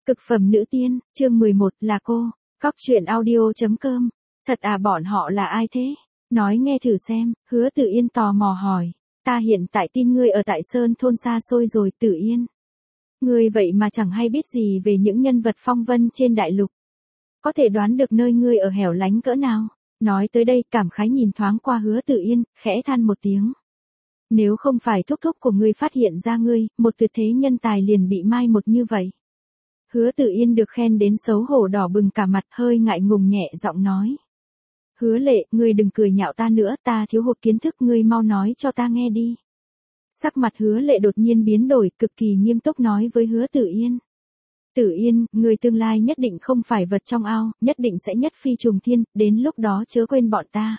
Cực phẩm nữ tiên, chương 11 là cô. Cóc truyện audio.com. Thật à, bọn họ là ai thế? Nói nghe thử xem. Hứa Tử Yên tò mò hỏi. Ta hiện tại tin ngươi ở tại Sơn thôn xa xôi rồi, Tử Yên. Ngươi vậy mà chẳng hay biết gì về những nhân vật phong vân trên đại lục. Có thể đoán được nơi ngươi ở hẻo lánh cỡ nào? Nói tới đây, cảm khái nhìn thoáng qua Hứa Tử Yên, khẽ than một tiếng. Nếu không phải thúc thúc của ngươi phát hiện ra ngươi, một tuyệt thế nhân tài liền bị mai một như vậy. Hứa Tử Yên được khen đến xấu hổ đỏ bừng cả mặt, hơi ngại ngùng nhẹ giọng nói. Hứa Lệ, ngươi đừng cười nhạo ta nữa, ta thiếu hụt kiến thức, ngươi mau nói cho ta nghe đi. Sắc mặt Hứa Lệ đột nhiên biến đổi, cực kỳ nghiêm túc nói với Hứa Tử Yên. Tử Yên, ngươi tương lai nhất định không phải vật trong ao, nhất định sẽ nhất phi trùng thiên, đến lúc đó chớ quên bọn ta.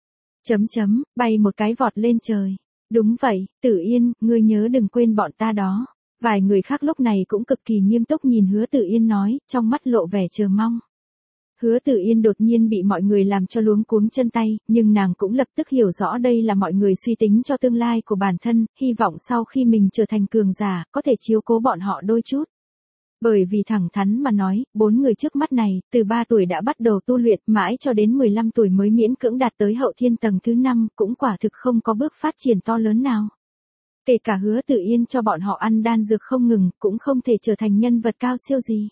Bay một cái vọt lên trời. Đúng vậy, Tử Yên, ngươi nhớ đừng quên bọn ta đó. Vài người khác lúc này cũng cực kỳ nghiêm túc nhìn Hứa Tử Yên nói, trong mắt lộ vẻ chờ mong. Hứa Tử Yên đột nhiên bị mọi người làm cho luống cuống chân tay, nhưng nàng cũng lập tức hiểu rõ đây là mọi người suy tính cho tương lai của bản thân, hy vọng sau khi mình trở thành cường giả, có thể chiếu cố bọn họ đôi chút. Bởi vì thẳng thắn mà nói, 4 người trước mắt này, từ 3 tuổi đã bắt đầu tu luyện, mãi cho đến 15 tuổi mới miễn cưỡng đạt tới hậu thiên tầng thứ 5, cũng quả thực không có bước phát triển to lớn nào. Kể cả Hứa Tử Yên cho bọn họ ăn đan dược không ngừng, cũng không thể trở thành nhân vật cao siêu gì.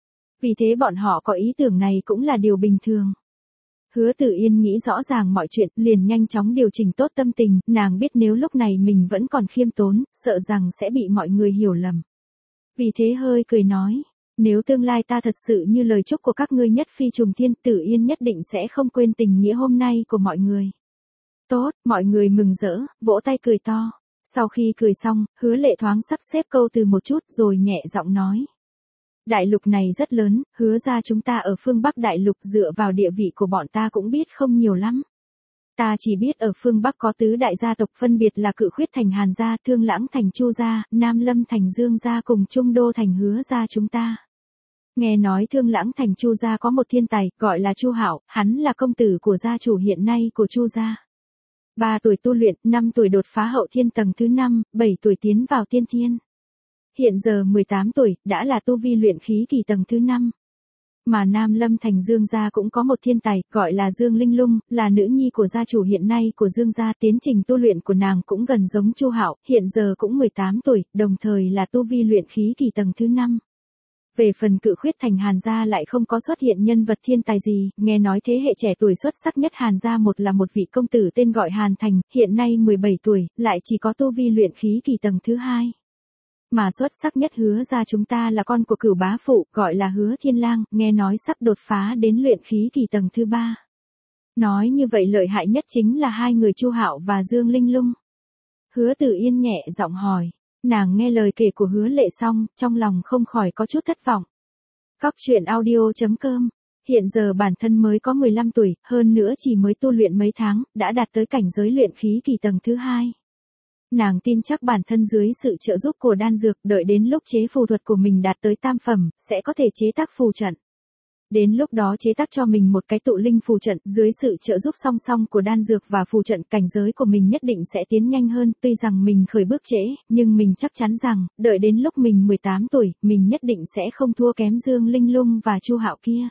Vì thế bọn họ có ý tưởng này cũng là điều bình thường. Hứa Tử Yên nghĩ rõ ràng mọi chuyện, liền nhanh chóng điều chỉnh tốt tâm tình, nàng biết nếu lúc này mình vẫn còn khiêm tốn, sợ rằng sẽ bị mọi người hiểu lầm. Vì thế hơi cười nói, nếu tương lai ta thật sự như lời chúc của các ngươi nhất phi trùng thiên, Tử Yên nhất định sẽ không quên tình nghĩa hôm nay của mọi người. Tốt, mọi người mừng rỡ, vỗ tay cười to. Sau khi cười xong, Hứa Lệ thoáng sắp xếp câu từ một chút rồi nhẹ giọng nói. Đại lục này rất lớn, Hứa ra chúng ta ở phương Bắc đại lục dựa vào địa vị của bọn ta cũng biết không nhiều lắm. Ta chỉ biết ở phương Bắc có tứ đại gia tộc phân biệt là Cự Khuyết thành Hàn gia, Thương Lãng thành Chu gia, Nam Lâm thành Dương gia cùng Trung Đô thành Hứa gia chúng ta. Nghe nói Thương Lãng thành Chu gia có một thiên tài, gọi là Chu Hạo, hắn là công tử của gia chủ hiện nay của Chu gia. 3 tuổi tu luyện, 5 tuổi đột phá hậu thiên tầng thứ 5, 7 tuổi tiến vào tiên thiên. Hiện giờ 18 tuổi, đã là tu vi luyện khí kỳ tầng thứ 5. Mà Nam Lâm thành Dương gia cũng có một thiên tài, gọi là Dương Linh Lung, là nữ nhi của gia chủ hiện nay của Dương gia, tiến trình tu luyện của nàng cũng gần giống Chu Hạo, hiện giờ cũng 18 tuổi, đồng thời là tu vi luyện khí kỳ tầng thứ 5. Về phần Cự Khuyết thành Hàn gia lại không có xuất hiện nhân vật thiên tài gì, nghe nói thế hệ trẻ tuổi xuất sắc nhất Hàn gia một là một vị công tử tên gọi Hàn Thành, hiện nay 17 tuổi, lại chỉ có tu vi luyện khí kỳ tầng thứ 2. Mà xuất sắc nhất Hứa gia chúng ta là con của Cửu bá phụ, gọi là Hứa Thiên Lang, nghe nói sắp đột phá đến luyện khí kỳ tầng thứ 3. Nói như vậy lợi hại nhất chính là hai người Chu Hạo và Dương Linh Lung. Hứa Tử Yên nhẹ giọng hỏi. Nàng nghe lời kể của Hứa Lệ xong, trong lòng không khỏi có chút thất vọng. Cóc truyện audio.com. Hiện giờ bản thân mới có 15 tuổi, hơn nữa chỉ mới tu luyện mấy tháng, đã đạt tới cảnh giới luyện khí kỳ tầng thứ 2. Nàng tin chắc bản thân dưới sự trợ giúp của đan dược, đợi đến lúc chế phù thuật của mình đạt tới tam phẩm, sẽ có thể chế tác phù trận. Đến lúc đó chế tác cho mình một cái tụ linh phù trận, dưới sự trợ giúp song song của đan dược và phù trận, cảnh giới của mình nhất định sẽ tiến nhanh hơn, tuy rằng mình khởi bước trễ, nhưng mình chắc chắn rằng, đợi đến lúc mình 18 tuổi, mình nhất định sẽ không thua kém Dương Linh Lung và Chu Hạo kia.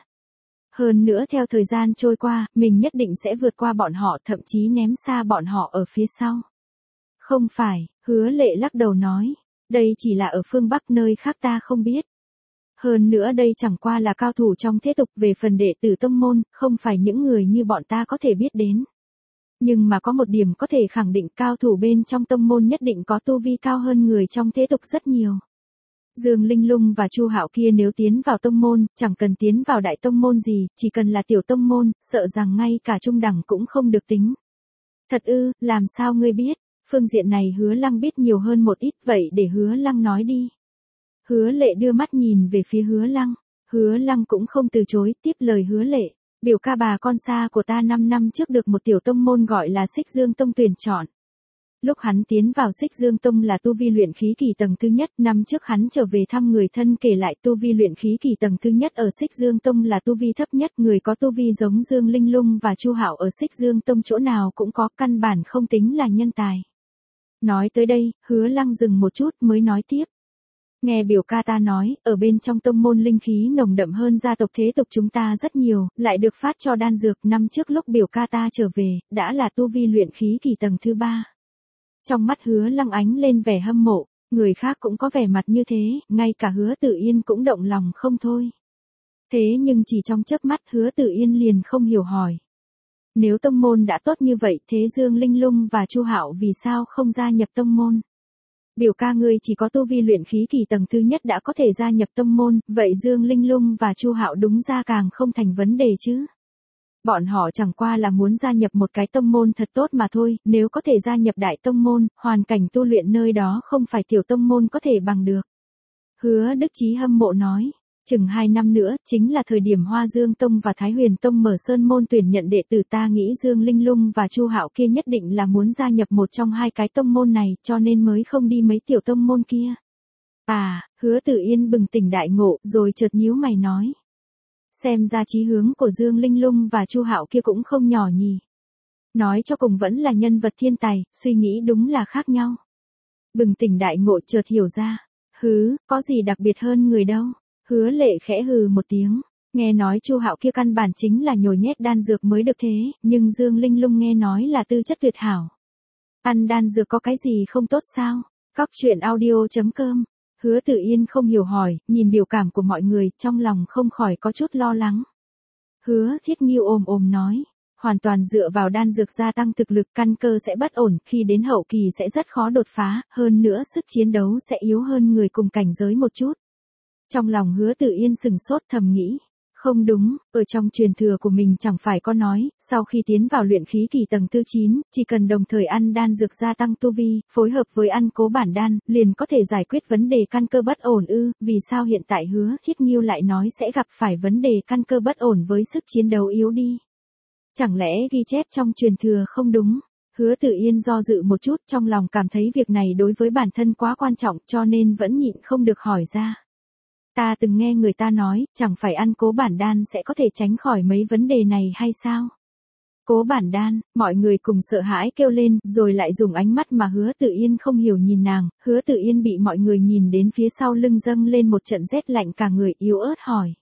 Hơn nữa theo thời gian trôi qua, mình nhất định sẽ vượt qua bọn họ, thậm chí ném xa bọn họ ở phía sau. Không phải, Hứa Lệ lắc đầu nói, đây chỉ là ở phương Bắc, nơi khác ta không biết. Hơn nữa đây chẳng qua là cao thủ trong thế tục, về phần đệ tử tông môn, không phải những người như bọn ta có thể biết đến. Nhưng mà có một điểm có thể khẳng định, cao thủ bên trong tông môn nhất định có tu vi cao hơn người trong thế tục rất nhiều. Dương Linh Lung và Chu Hạo kia nếu tiến vào tông môn, chẳng cần tiến vào đại tông môn gì, chỉ cần là tiểu tông môn, sợ rằng ngay cả trung đẳng cũng không được tính. Thật ư, làm sao ngươi biết? Phương diện này Hứa Lăng biết nhiều hơn một ít, vậy để Hứa Lăng nói đi. Hứa Lệ đưa mắt nhìn về phía Hứa Lăng. Hứa Lăng cũng không từ chối, tiếp lời Hứa Lệ. Biểu ca bà con xa của ta 5 năm trước được một tiểu tông môn gọi là Xích Dương Tông tuyển chọn. Lúc hắn tiến vào Xích Dương Tông là tu vi luyện khí kỳ tầng thứ nhất, năm trước hắn trở về thăm người thân kể lại tu vi luyện khí kỳ tầng thứ nhất ở Xích Dương Tông là tu vi thấp nhất, người có tu vi giống Dương Linh Lung và Chu Hạo ở Xích Dương Tông chỗ nào cũng có, căn bản không tính là nhân tài. Nói tới đây, Hứa Lăng dừng một chút mới nói tiếp. Nghe biểu ca ta nói, ở bên trong tông môn linh khí nồng đậm hơn gia tộc thế tục chúng ta rất nhiều, lại được phát cho đan dược. Năm trước lúc biểu ca ta trở về, đã là tu vi luyện khí kỳ tầng thứ 3. Trong mắt Hứa Lăng ánh lên vẻ hâm mộ, người khác cũng có vẻ mặt như thế, ngay cả Hứa Tử Yên cũng động lòng không thôi. Thế nhưng chỉ trong chớp mắt Hứa Tử Yên liền không hiểu hỏi. Nếu tông môn đã tốt như vậy, thế Dương Linh Lung và Chu Hạo vì sao không gia nhập tông môn? Biểu ca ngươi chỉ có tu vi luyện khí kỳ tầng thứ nhất đã có thể gia nhập tông môn, vậy Dương Linh Lung và Chu Hạo đúng ra càng không thành vấn đề chứ. Bọn họ chẳng qua là muốn gia nhập một cái tông môn thật tốt mà thôi, nếu có thể gia nhập đại tông môn, hoàn cảnh tu luyện nơi đó không phải tiểu tông môn có thể bằng được. Hứa Đức Chí hâm mộ nói, chừng 2 năm nữa, chính là thời điểm Hoa Dương Tông và Thái Huyền Tông mở sơn môn tuyển nhận đệ tử, ta nghĩ Dương Linh Lung và Chu Hạo kia nhất định là muốn gia nhập một trong hai cái tông môn này, cho nên mới không đi mấy tiểu tông môn kia. À, Hứa Tử Yên bừng tỉnh đại ngộ, rồi chợt nhíu mày nói. Xem ra chí hướng của Dương Linh Lung và Chu Hạo kia cũng không nhỏ nhỉ. Nói cho cùng vẫn là nhân vật thiên tài, suy nghĩ đúng là khác nhau. Bừng tỉnh đại ngộ chợt hiểu ra. Có gì đặc biệt hơn người đâu. Hứa Lệ khẽ hừ một tiếng. Nghe nói Chu Hạo kia căn bản chính là nhồi nhét đan dược mới được thế, nhưng Dương Linh Lung nghe nói là tư chất tuyệt hảo. Ăn đan dược có cái gì không tốt sao? Cóc truyện audio.com. Hứa Tử Yên không hiểu hỏi, nhìn biểu cảm của mọi người, trong lòng không khỏi có chút lo lắng. Hứa Thiết Nghiêu ồm nói, hoàn toàn dựa vào đan dược gia tăng thực lực, căn cơ sẽ bất ổn, khi đến hậu kỳ sẽ rất khó đột phá, hơn nữa sức chiến đấu sẽ yếu hơn người cùng cảnh giới một chút. Trong lòng Hứa Tử Yên sừng sốt thầm nghĩ, không đúng, ở trong truyền thừa của mình chẳng phải có nói, sau khi tiến vào luyện khí kỳ tầng thứ 9, chỉ cần đồng thời ăn đan dược gia tăng tu vi, phối hợp với ăn cố bản đan, liền có thể giải quyết vấn đề căn cơ bất ổn ư, vì sao hiện tại Hứa Thiết Nghiêu lại nói sẽ gặp phải vấn đề căn cơ bất ổn với sức chiến đấu yếu đi? Chẳng lẽ ghi chép trong truyền thừa không đúng? Hứa Tử Yên do dự một chút, trong lòng cảm thấy việc này đối với bản thân quá quan trọng, cho nên vẫn nhịn không được hỏi ra. Ta từng nghe người ta nói, chẳng phải ăn cố bản đan sẽ có thể tránh khỏi mấy vấn đề này hay sao? Cố bản đan, mọi người cùng sợ hãi kêu lên, rồi lại dùng ánh mắt mà Hứa Tử Yên không hiểu nhìn nàng. Hứa Tử Yên bị mọi người nhìn đến phía sau lưng dâng lên một trận rét lạnh cả người, yếu ớt hỏi.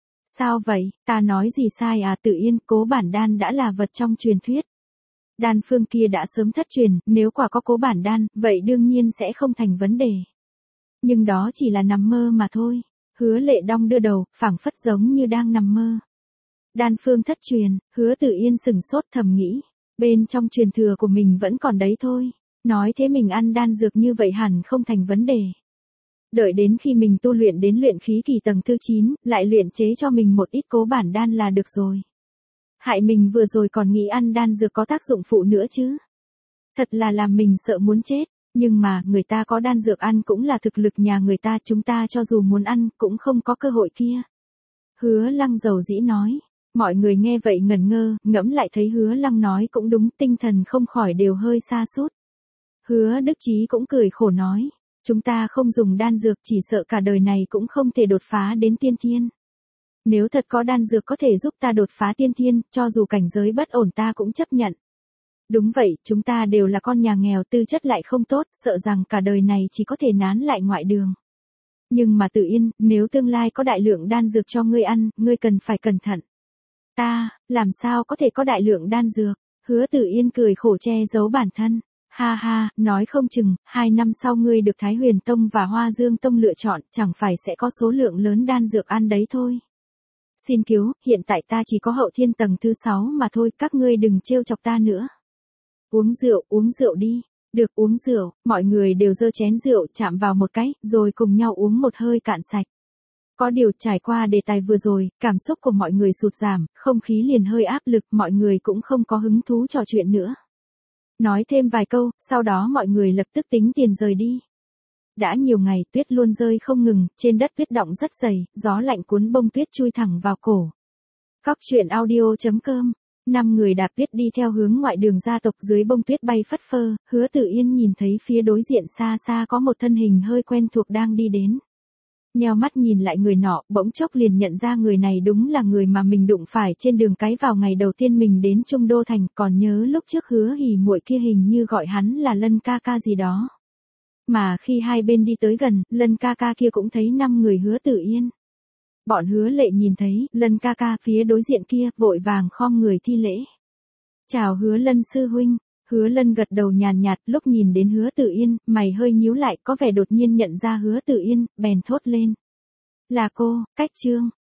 Sao vậy, ta nói gì sai à? Tử Yên, cố bản đan đã là vật trong truyền thuyết. Đan phương kia đã sớm thất truyền, nếu quả có cố bản đan, vậy đương nhiên sẽ không thành vấn đề. Nhưng đó chỉ là nằm mơ mà thôi. Hứa Lệ đong đưa đầu, phảng phất giống như đang nằm mơ. Đan phương thất truyền, Hứa Tử Yên sừng sốt thầm nghĩ, bên trong truyền thừa của mình vẫn còn đấy thôi. Nói thế mình ăn đan dược như vậy hẳn không thành vấn đề. Đợi đến khi mình tu luyện đến luyện khí kỳ tầng thứ 9, lại luyện chế cho mình một ít cố bản đan là được rồi. Hại mình vừa rồi còn nghĩ ăn đan dược có tác dụng phụ nữa chứ. Thật là làm mình sợ muốn chết. Nhưng mà, người ta có đan dược ăn cũng là thực lực nhà người ta, chúng ta cho dù muốn ăn, cũng không có cơ hội kia. Hứa Lăng dầu dĩ nói. Mọi người nghe vậy ngẩn ngơ, ngẫm lại thấy Hứa Lăng nói cũng đúng, tinh thần không khỏi đều hơi sa sút. Hứa Đức Chí cũng cười khổ nói. Chúng ta không dùng đan dược, chỉ sợ cả đời này cũng không thể đột phá đến tiên thiên. Nếu thật có đan dược có thể giúp ta đột phá tiên thiên, cho dù cảnh giới bất ổn ta cũng chấp nhận. Đúng vậy, chúng ta đều là con nhà nghèo, tư chất lại không tốt, sợ rằng cả đời này chỉ có thể nán lại ngoại đường. Nhưng mà Tử Yên, nếu tương lai có đại lượng đan dược cho ngươi ăn, ngươi cần phải cẩn thận. Ta, làm sao có thể có đại lượng đan dược? Hứa Tử Yên cười khổ che giấu bản thân. Ha ha, nói không chừng, 2 năm sau ngươi được Thái Huyền Tông và Hoa Dương Tông lựa chọn, chẳng phải sẽ có số lượng lớn đan dược ăn đấy thôi. Xin cứu, hiện tại ta chỉ có hậu thiên tầng thứ 6 mà thôi, các ngươi đừng trêu chọc ta nữa. Uống rượu đi. Được, uống rượu, mọi người đều giơ chén rượu chạm vào một cái, rồi cùng nhau uống một hơi cạn sạch. Có điều trải qua đề tài vừa rồi, cảm xúc của mọi người sụt giảm, không khí liền hơi áp lực, mọi người cũng không có hứng thú trò chuyện nữa. Nói thêm vài câu, sau đó mọi người lập tức tính tiền rời đi. Đã nhiều ngày tuyết luôn rơi không ngừng, trên đất tuyết đọng rất dày, gió lạnh cuốn bông tuyết chui thẳng vào cổ. Cóc truyện audio.com. 5 người đạp tuyết đi theo hướng ngoại đường gia tộc, dưới bông tuyết bay phất phơ. Hứa Tử Yên nhìn thấy phía đối diện xa xa có một thân hình hơi quen thuộc đang đi đến. Nheo mắt nhìn lại người nọ, bỗng chốc liền nhận ra người này đúng là người mà mình đụng phải trên đường cái vào ngày đầu tiên mình đến Trung Đô Thành, còn nhớ lúc trước Hứa Hỉ muội kia hình như gọi hắn là Lân ca ca gì đó. Mà khi hai bên đi tới gần, Lân ca ca kia cũng thấy 5 người Hứa Tử Yên. Bọn Hứa Lệ nhìn thấy, Lân ca ca phía đối diện kia, vội vàng khom người thi lễ. Chào Hứa Lân sư huynh. Hứa Lân gật đầu nhàn nhạt, lúc nhìn đến Hứa Tử Yên, mày hơi nhíu lại, có vẻ đột nhiên nhận ra Hứa Tử Yên, bèn thốt lên. Là cô, Cách Trương.